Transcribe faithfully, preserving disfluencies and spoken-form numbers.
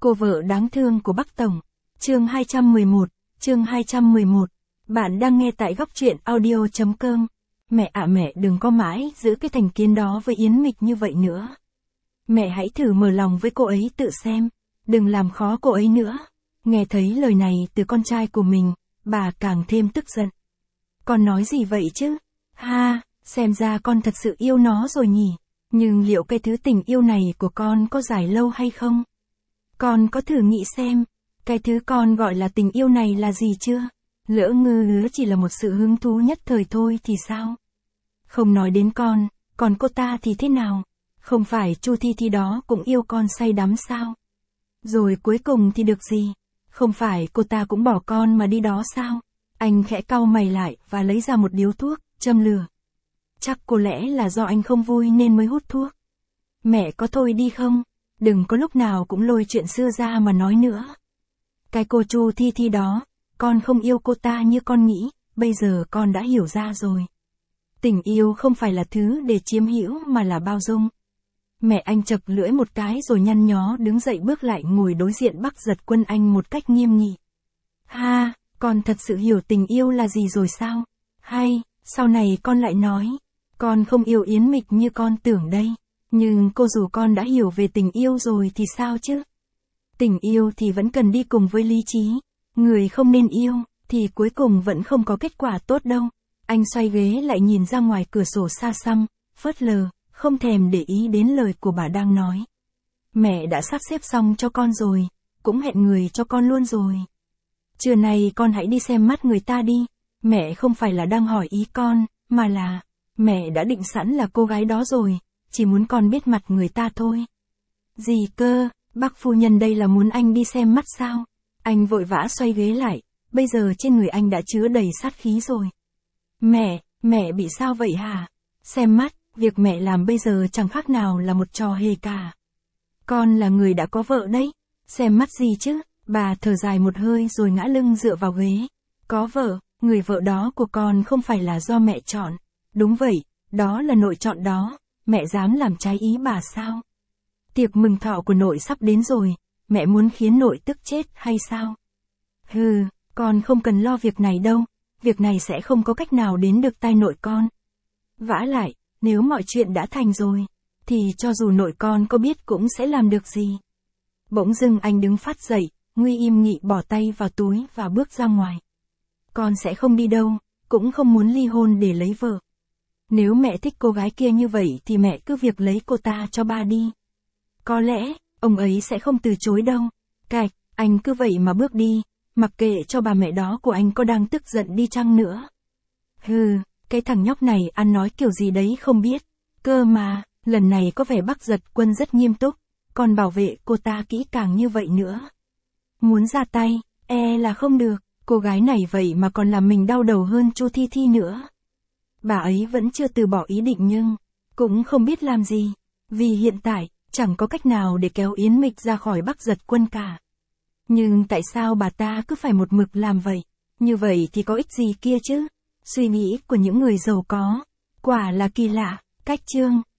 Cô vợ đáng thương của Bắc Tổng. Chương hai trăm mười một, chương hai trăm mười một. Bạn đang nghe tại góc truyện audio chấm com. Mẹ ạ, mẹ đừng có mãi giữ cái thành kiến đó với Yến Mịch như vậy nữa. Mẹ hãy thử mở lòng với cô ấy tự xem, đừng làm khó cô ấy nữa. Nghe thấy lời này từ con trai của mình, bà càng thêm tức giận. Con nói gì vậy chứ? Ha, xem ra con thật sự yêu nó rồi nhỉ. Nhưng liệu cái thứ tình yêu này của con có dài lâu hay không? Con có thử nghĩ xem, cái thứ con gọi là tình yêu này là gì chưa? Lỡ ngư hứa chỉ là một sự hứng thú nhất thời thôi thì sao? Không nói đến con, còn cô ta thì thế nào? Không phải Chu Thi Thi đó cũng yêu con say đắm sao? Rồi cuối cùng thì được gì? Không phải cô ta cũng bỏ con mà đi đó sao? Anh khẽ cau mày lại và lấy ra một điếu thuốc, châm lửa. Chắc có lẽ là do anh không vui nên mới hút thuốc. Mẹ có thôi đi không? Đừng có lúc nào cũng lôi chuyện xưa ra mà nói nữa. Cái cô Chu Thi Thi đó, con không yêu cô ta như con nghĩ, bây giờ con đã hiểu ra rồi. Tình yêu không phải là thứ để chiếm hữu mà là bao dung. Mẹ anh chật lưỡi một cái rồi nhăn nhó đứng dậy bước lại ngồi đối diện Bắc Giật Quân anh một cách nghiêm nghị. Ha, con thật sự hiểu tình yêu là gì rồi sao? Hay, sau này con lại nói, con không yêu Yến Mịch như con tưởng đây. Nhưng cô dù con đã hiểu về tình yêu rồi thì sao chứ? Tình yêu thì vẫn cần đi cùng với lý trí. Người không nên yêu, thì cuối cùng vẫn không có kết quả tốt đâu. Anh xoay ghế lại nhìn ra ngoài cửa sổ xa xăm, phớt lờ, không thèm để ý đến lời của bà đang nói. Mẹ đã sắp xếp xong cho con rồi, cũng hẹn người cho con luôn rồi. Trưa nay con hãy đi xem mắt người ta đi. Mẹ không phải là đang hỏi ý con, mà là, mẹ đã định sẵn là cô gái đó rồi, chỉ muốn con biết mặt người ta thôi. Gì cơ, bác phu nhân đây là muốn anh đi xem mắt sao? Anh vội vã xoay ghế lại, bây giờ trên người anh đã chứa đầy sát khí rồi. Mẹ, mẹ bị sao vậy hả? Xem mắt, việc mẹ làm bây giờ chẳng khác nào là một trò hề cả. Con là người đã có vợ đấy, xem mắt gì chứ? Bà thở dài một hơi rồi ngã lưng dựa vào ghế. Có vợ, người vợ đó của con không phải là do mẹ chọn. Đúng vậy, đó là nội chọn đó, mẹ dám làm trái ý bà sao? Tiệc mừng thọ của nội sắp đến rồi, mẹ muốn khiến nội tức chết hay sao? Hừ, con không cần lo việc này đâu, việc này sẽ không có cách nào đến được tai nội con. Vả lại, nếu mọi chuyện đã thành rồi, thì cho dù nội con có biết cũng sẽ làm được gì. Bỗng dưng anh đứng phát dậy, nguy im nghị bỏ tay vào túi và bước ra ngoài. Con sẽ không đi đâu, cũng không muốn ly hôn để lấy vợ. Nếu mẹ thích cô gái kia như vậy thì mẹ cứ việc lấy cô ta cho ba đi. Có lẽ, ông ấy sẽ không từ chối đâu. Cạch, anh cứ vậy mà bước đi, mặc kệ cho bà mẹ đó của anh có đang tức giận đi chăng nữa. Hừ, cái thằng nhóc này ăn nói kiểu gì đấy không biết. Cơ mà, lần này có vẻ Bắc Giật Quân rất nghiêm túc, còn bảo vệ cô ta kỹ càng như vậy nữa. Muốn ra tay, e là không được, cô gái này vậy mà còn làm mình đau đầu hơn Chu Thi Thi nữa. Bà ấy vẫn chưa từ bỏ ý định nhưng, cũng không biết làm gì, vì hiện tại, chẳng có cách nào để kéo Yến Mịch ra khỏi Bắc Giật Quân cả. Nhưng tại sao bà ta cứ phải một mực làm vậy? Như vậy thì có ích gì kia chứ? Suy nghĩ của những người giàu có, quả là kỳ lạ. Cách chương